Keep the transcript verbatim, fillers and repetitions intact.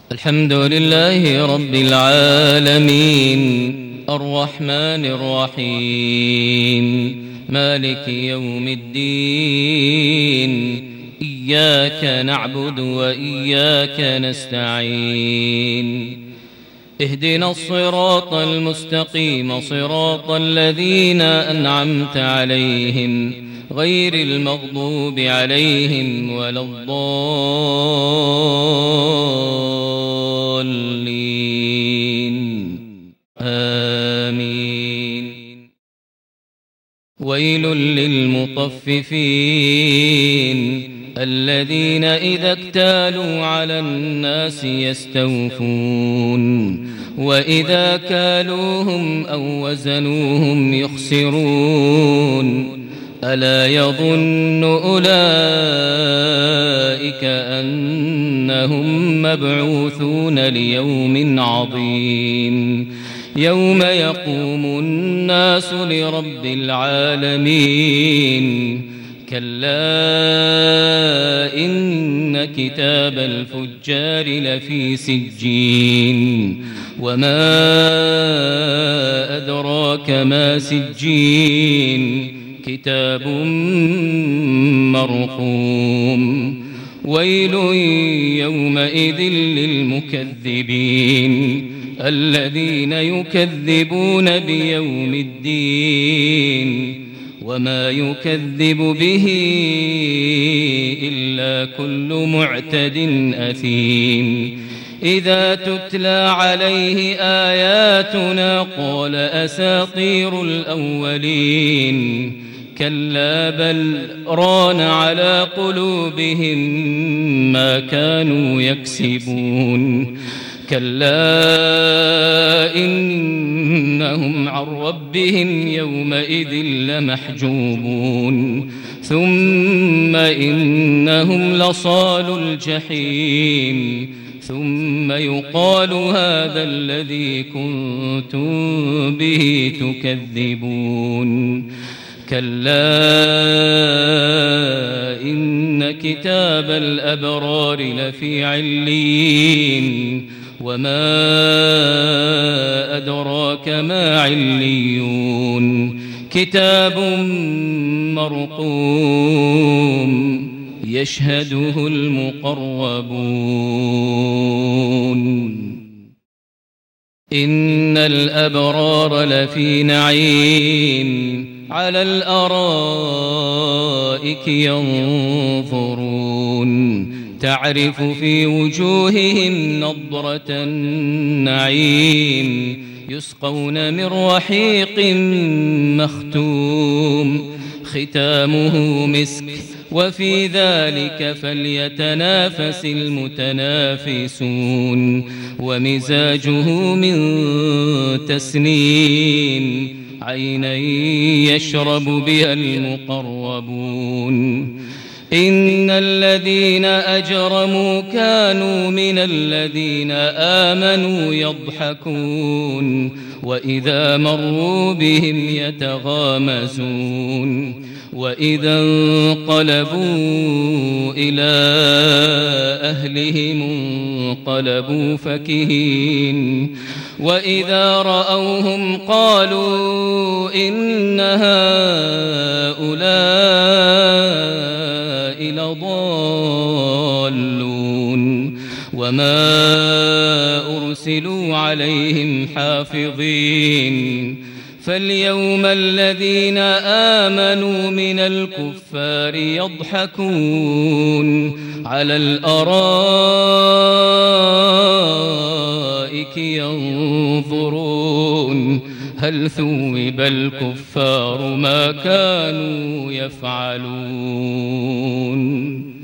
الحمد لله رب العالمين الرحمن الرحيم مالك يوم الدين إياك نعبد وإياك نستعين اهدنا الصراط المستقيم صراط الذين أنعمت عليهم غير المغضوب عليهم ولا الضالين آمين. ويل للمطففين الذين إذا اكتالوا على الناس يستوفون وإذا كالوهم أو وزنوهم يخسرون ألا يظن أولئك أنهم مبعوثون ليوم عظيم يوم يقوم الناس لرب العالمين كلا إن كتاب الفجار لفي سجين وما أدراك ما سجين كتاب مرقوم ويل يومئذ للمكذبين الذين يكذبون بيوم الدين وما يكذب به إلا كل معتد أثيم إذا تتلى عليه آياتنا قال أساطير الأولين كلا بل ران على قلوبهم ما كانوا يكسبون كلا إنهم عن ربهم يومئذ لمحجوبون ثم إنهم لصالو الجحيم ثم يقال هذا الذي كنتم به تكذبون كلا إن كتاب الأبرار لفي عليين وما أدراك ما عليون كتاب مرقوم يشهده المقربون إن الأبرار لفي نعيم على الأرائك ينظرون تعرف في وجوههم نضرة النعيم يسقون من رحيق مختوم ختامه مسك وفي ذلك فليتنافس المتنافسون ومزاجه من تسنيم عينا يشرب بها المقربون إن الذين أجرموا كانوا من الذين آمنوا يضحكون وإذا مروا بهم يتغامزون وإذا انقلبوا إلى أهلهم انقلبوا فكهين وإذا رأوهم قالوا إن هؤلاء لضالون وما أرسلوا عليهم حافظين فاليوم الذين آمنوا من الكفار يضحكون على الأرائك ينظرون هل ثوب الكفار ما كانوا يفعلون.